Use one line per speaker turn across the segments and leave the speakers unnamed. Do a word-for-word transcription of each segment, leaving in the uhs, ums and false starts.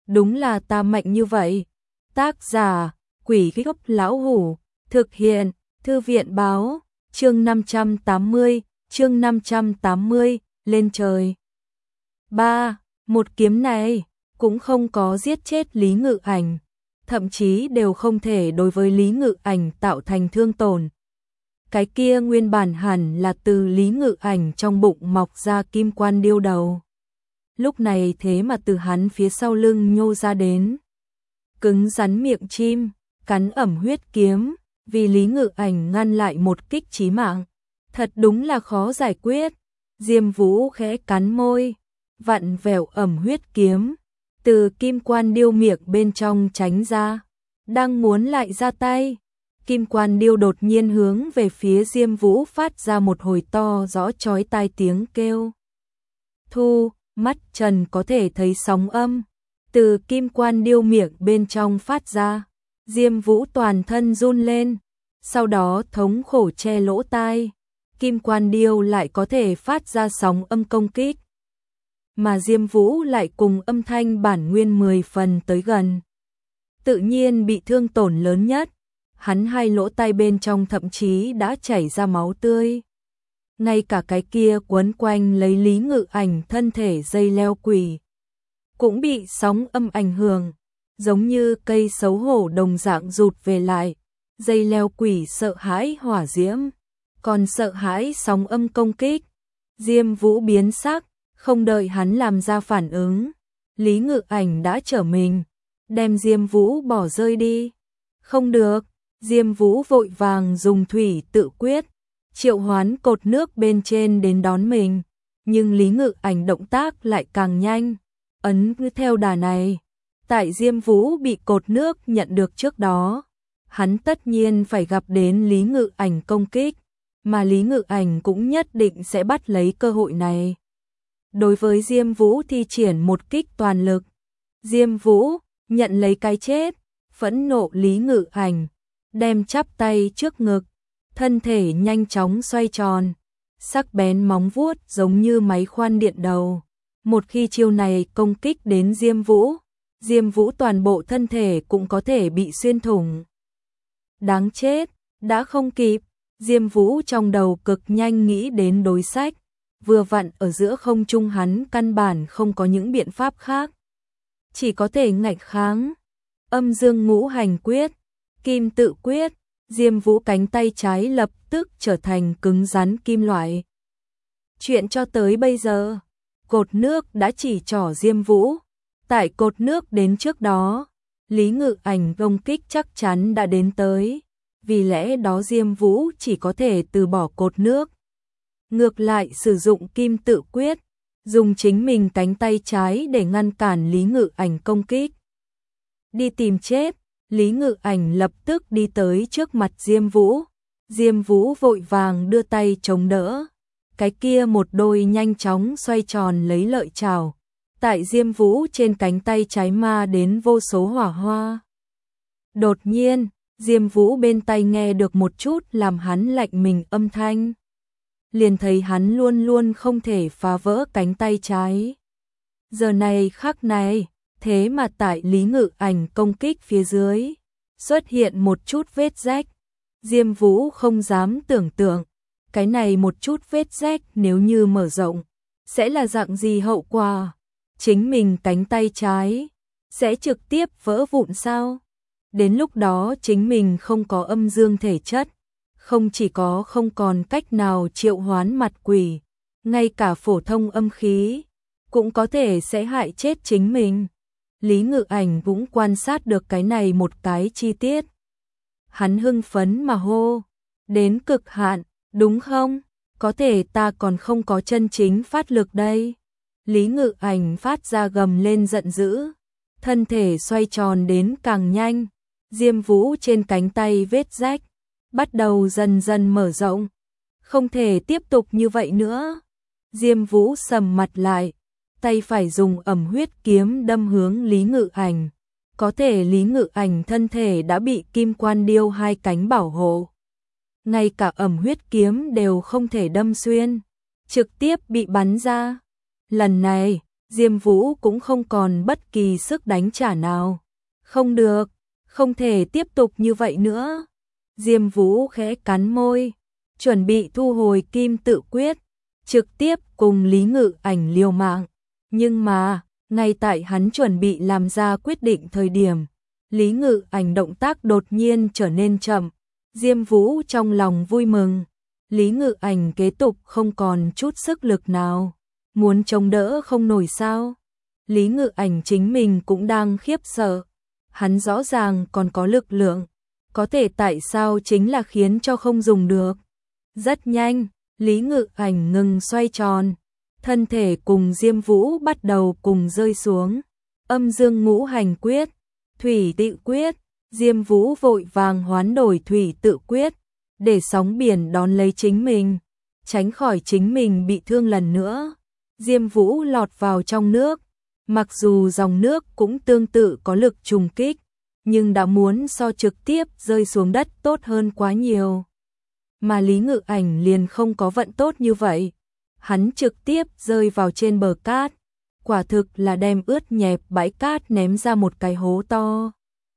đúng là ta mạnh như vậy. Tác giả, Quỷ Gốc Lão Hủ, thực hiện, Thư viện Báo, chương năm trăm tám mươi, chương năm trăm tám mươi, lên trời. ba. Một kiếm này cũng không có giết chết Lý Ngự Ảnh, thậm chí đều không thể đối với Lý Ngự Ảnh tạo thành thương tổn. Cái kia nguyên bản hẳn là từ Lý Ngự Ảnh trong bụng mọc ra kim quan điêu đầu. Lúc này thế mà từ hắn phía sau lưng nhô ra đến. Cứng rắn miệng chim, cắn ẩm huyết kiếm, vì Lý Ngự Ảnh ngăn lại một kích chí mạng. Thật đúng là khó giải quyết. Diêm Vũ khẽ cắn môi, vặn vẹo ẩm huyết kiếm, từ kim quan điêu miệng bên trong tránh ra. Đang muốn lại ra tay, kim quan điêu đột nhiên hướng về phía Diêm Vũ phát ra một hồi to rõ chói tai tiếng kêu. Thu, mắt Trần có thể thấy sóng âm từ kim quan điêu miệng bên trong phát ra. Diêm Vũ toàn thân run lên, sau đó thống khổ che lỗ tai. Kim quan điêu lại có thể phát ra sóng âm công kích, mà Diêm Vũ lại cùng âm thanh bản nguyên mười phần tới gần. Tự nhiên bị thương tổn lớn nhất, hắn hai lỗ tai bên trong thậm chí đã chảy ra máu tươi. Ngay cả cái kia quấn quanh lấy Lý Ngự Ảnh thân thể dây leo quỷ cũng bị sóng âm ảnh hưởng, giống như cây xấu hổ đồng dạng rụt về lại. Dây leo quỷ sợ hãi hỏa diễm, còn sợ hãi sóng âm công kích. Diêm Vũ biến sắc, không đợi hắn làm ra phản ứng, Lý Ngự Ảnh đã trở mình, đem Diêm Vũ bỏ rơi đi. Không được, Diêm Vũ vội vàng dùng thủy tự quyết, triệu hoán cột nước bên trên đến đón mình, nhưng Lý Ngự Ảnh động tác lại càng nhanh, ấn cứ theo đà này. Tại Diêm Vũ bị cột nước nhận được trước đó, hắn tất nhiên phải gặp đến Lý Ngự Ảnh công kích, mà Lý Ngự Ảnh cũng nhất định sẽ bắt lấy cơ hội này. Đối với Diêm Vũ thi triển một kích toàn lực, Diêm Vũ nhận lấy cái chết, phẫn nộ Lý Ngự Ảnh, đem chắp tay trước ngực, thân thể nhanh chóng xoay tròn, sắc bén móng vuốt giống như máy khoan điện đầu. Một khi chiêu này công kích đến Diêm Vũ, Diêm Vũ toàn bộ thân thể cũng có thể bị xuyên thủng. Đáng chết, đã không kịp. Diêm Vũ trong đầu cực nhanh nghĩ đến đối sách, vừa vặn ở giữa không trung hắn căn bản không có những biện pháp khác, chỉ có thể nghịch kháng. Âm dương ngũ hành quyết, kim tự quyết, Diêm Vũ cánh tay trái lập tức trở thành cứng rắn kim loại. Chuyện cho tới bây giờ, cột nước đã chỉ trỏ Diêm Vũ. Tại cột nước đến trước đó, Lý Ngự Ảnh công kích chắc chắn đã đến tới, vì lẽ đó Diêm Vũ chỉ có thể từ bỏ cột nước. Ngược lại sử dụng kim tự quyết, dùng chính mình cánh tay trái để ngăn cản Lý Ngự Ảnh công kích. Đi tìm chết, Lý Ngự Ảnh lập tức đi tới trước mặt Diêm Vũ. Diêm Vũ vội vàng đưa tay chống đỡ, cái kia một đôi nhanh chóng xoay tròn lấy lợi chảo. Tại Diêm Vũ trên cánh tay trái ma đến vô số hỏa hoa. Đột nhiên, Diêm Vũ bên tay nghe được một chút làm hắn lạnh mình âm thanh. Liền thấy hắn luôn luôn không thể phá vỡ cánh tay trái. Giờ này khắc này, thế mà tại Lý Ngự Ảnh công kích phía dưới, xuất hiện một chút vết rách. Diêm Vũ không dám tưởng tượng, cái này một chút vết rách nếu như mở rộng, sẽ là dạng gì hậu quả. Chính mình cánh tay trái sẽ trực tiếp vỡ vụn sao? Đến lúc đó chính mình không có âm dương thể chất, không chỉ có không còn cách nào triệu hoán mặt quỷ, ngay cả phổ thông âm khí cũng có thể sẽ hại chết chính mình. Lý Ngự Ảnh cũng quan sát được cái này một cái chi tiết. Hắn hưng phấn mà hô, đến cực hạn, đúng không? Có thể ta còn không có chân chính phát lực đây. Lý Ngự Ảnh phát ra gầm lên giận dữ, thân thể xoay tròn đến càng nhanh. Diêm Vũ trên cánh tay vết rách bắt đầu dần dần mở rộng, không thể tiếp tục như vậy nữa. Diêm Vũ sầm mặt lại, tay phải dùng ẩm huyết kiếm đâm hướng Lý Ngự Ảnh. Có thể Lý Ngự Ảnh thân thể đã bị kim quan điêu hai cánh bảo hộ, ngay cả ẩm huyết kiếm đều không thể đâm xuyên, trực tiếp bị bắn ra. Lần này, Diêm Vũ cũng không còn bất kỳ sức đánh trả nào. Không được, không thể tiếp tục như vậy nữa. Diêm Vũ khẽ cắn môi, chuẩn bị thu hồi kim tự quyết, trực tiếp cùng Lý Ngự Ảnh liều mạng. Nhưng mà, ngay tại hắn chuẩn bị làm ra quyết định thời điểm, Lý Ngự Ảnh động tác đột nhiên trở nên chậm. Diêm Vũ trong lòng vui mừng, Lý Ngự Ảnh kế tục không còn chút sức lực nào, muốn chống đỡ không nổi sao? Lý Ngự Ảnh chính mình cũng đang khiếp sợ, hắn rõ ràng còn có lực lượng, có thể tại sao chính là khiến cho không dùng được. Rất nhanh, Lý Ngự Ảnh ngừng xoay tròn, thân thể cùng Diêm Vũ bắt đầu cùng rơi xuống. Âm dương ngũ hành quyết, thủy tự quyết, Diêm Vũ vội vàng hoán đổi thủy tự quyết, để sóng biển đón lấy chính mình, tránh khỏi chính mình bị thương lần nữa. Diêm Vũ lọt vào trong nước, mặc dù dòng nước cũng tương tự có lực trùng kích, nhưng đã muốn so trực tiếp rơi xuống đất tốt hơn quá nhiều. Mà Lý Ngự Ảnh liền không có vận tốt như vậy, hắn trực tiếp rơi vào trên bờ cát, quả thực là đem ướt nhẹp bãi cát ném ra một cái hố to.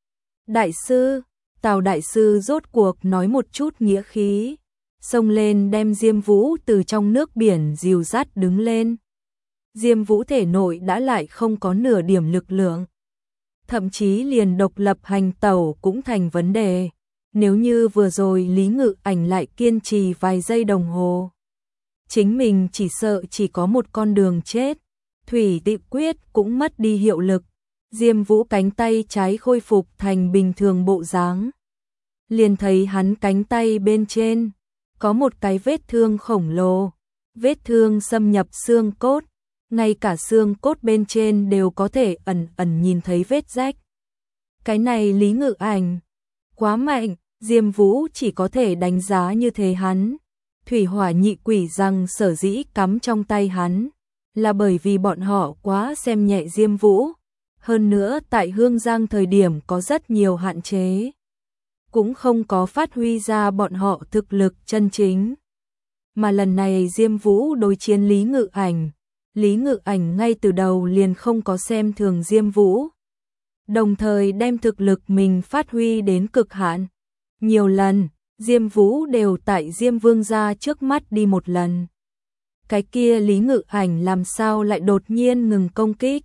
Đại sư, Tào đại sư rốt cuộc nói một chút nghĩa khí, xông lên đem Diêm Vũ từ trong nước biển dìu dắt đứng lên. Diêm Vũ thể nội đã lại không có nửa điểm lực lượng, thậm chí liền độc lập hành tẩu cũng thành vấn đề. Nếu như vừa rồi Lý Ngự Ảnh lại kiên trì vài giây đồng hồ, chính mình chỉ sợ chỉ có một con đường chết. Thủy tự quyết cũng mất đi hiệu lực, Diêm Vũ cánh tay trái khôi phục thành bình thường bộ dáng. Liền thấy hắn cánh tay bên trên có một cái vết thương khổng lồ, vết thương xâm nhập xương cốt, ngay cả xương cốt bên trên đều có thể ẩn ẩn nhìn thấy vết rách. Cái này Lý Ngự Ảnh quá mạnh, Diêm Vũ chỉ có thể đánh giá như thế. Hắn thủy hỏa nhị quỷ răng sở dĩ cắm trong tay hắn là bởi vì bọn họ quá xem nhẹ Diêm Vũ, hơn nữa tại Hương Giang thời điểm có rất nhiều hạn chế, cũng không có phát huy ra bọn họ thực lực chân chính. Mà lần này Diêm Vũ đối chiến Lý Ngự Ảnh, Lý Ngự Ảnh ngay từ đầu liền không có xem thường Diêm Vũ, đồng thời đem thực lực mình phát huy đến cực hạn. Nhiều lần, Diêm Vũ đều tại Diêm Vương gia trước mắt đi một lần. Cái kia Lý Ngự Ảnh làm sao lại đột nhiên ngừng công kích?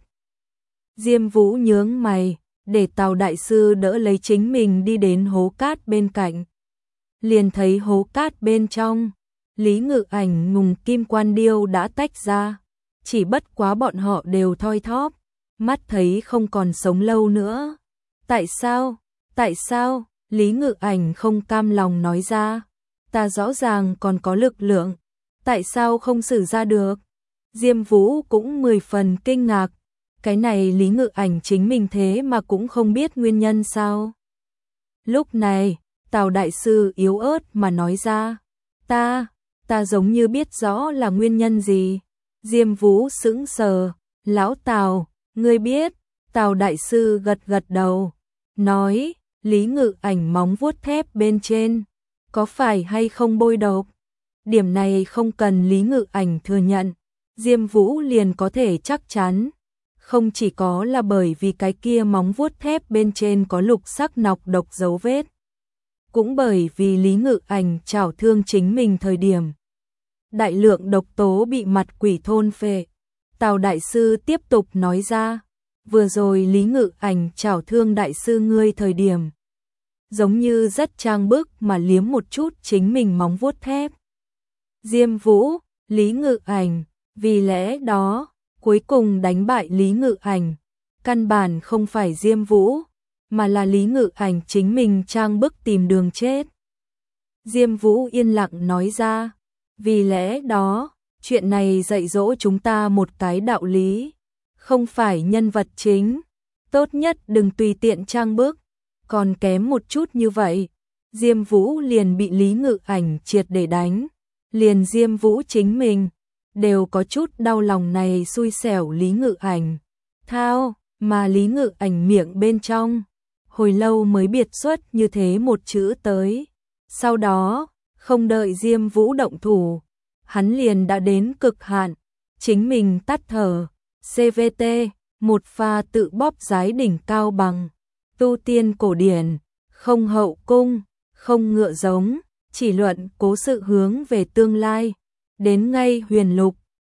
Diêm Vũ nhướng mày, để Tào đại sư đỡ lấy chính mình đi đến hố cát bên cạnh. Liền thấy hố cát bên trong, Lý Ngự Ảnh ngùng kim quan điêu đã tách ra, chỉ bất quá bọn họ đều thoi thóp, mắt thấy không còn sống lâu nữa. Tại sao? Tại sao? Lý Ngự Ảnh không cam lòng nói ra, ta rõ ràng còn có lực lượng, tại sao không sử ra được? Diêm Vũ cũng mười phần kinh ngạc, cái này Lý Ngự Ảnh chính mình thế mà cũng không biết nguyên nhân sao? Lúc này, Tào đại sư yếu ớt mà nói ra, ta, ta giống như biết rõ là nguyên nhân gì. Diêm Vũ sững sờ, lão Tào, ngươi biết? Tào đại sư gật gật đầu, nói, Lý Ngự Ảnh móng vuốt thép bên trên, có phải hay không bôi độc? Điểm này không cần Lý Ngự Ảnh thừa nhận, Diêm Vũ liền có thể chắc chắn. Không chỉ có là bởi vì cái kia móng vuốt thép bên trên có lục sắc nọc độc dấu vết, cũng bởi vì Lý Ngự Ảnh chảo thương chính mình thời điểm, đại lượng độc tố bị mặt quỷ thôn phệ. Tào đại sư tiếp tục nói ra, vừa rồi Lý Ngự Ảnh chảo thương đại sư ngươi thời điểm, giống như rất trang bức mà liếm một chút chính mình móng vuốt thép. Diêm Vũ, Lý Ngự Ảnh, vì lẽ đó, cuối cùng đánh bại Lý Ngự Ảnh, căn bản không phải Diêm Vũ, mà là Lý Ngự Ảnh chính mình trang bức tìm đường chết. Diêm Vũ yên lặng nói ra, vì lẽ đó, chuyện này dạy dỗ chúng ta một cái đạo lý, không phải nhân vật chính, tốt nhất đừng tùy tiện trang bức, còn kém một chút như vậy, Diêm Vũ liền bị Lý Ngự Ảnh triệt để đánh, liền Diêm Vũ chính mình đều có chút đau lòng này xui xẻo Lý Ngự Ảnh. Thao, mà Lý Ngự Ảnh miệng bên trong, hồi lâu mới biệt xuất như thế một chữ tới. Sau đó, không đợi Diêm Vũ động thủ, hắn liền đã đến cực hạn, chính mình tắt thở, xê vê tê, một pha tự bóp giái đỉnh cao bằng, tu tiên cổ điển, không hậu cung, không ngựa giống, chỉ luận cố sự hướng về tương lai, đến ngay huyền lục,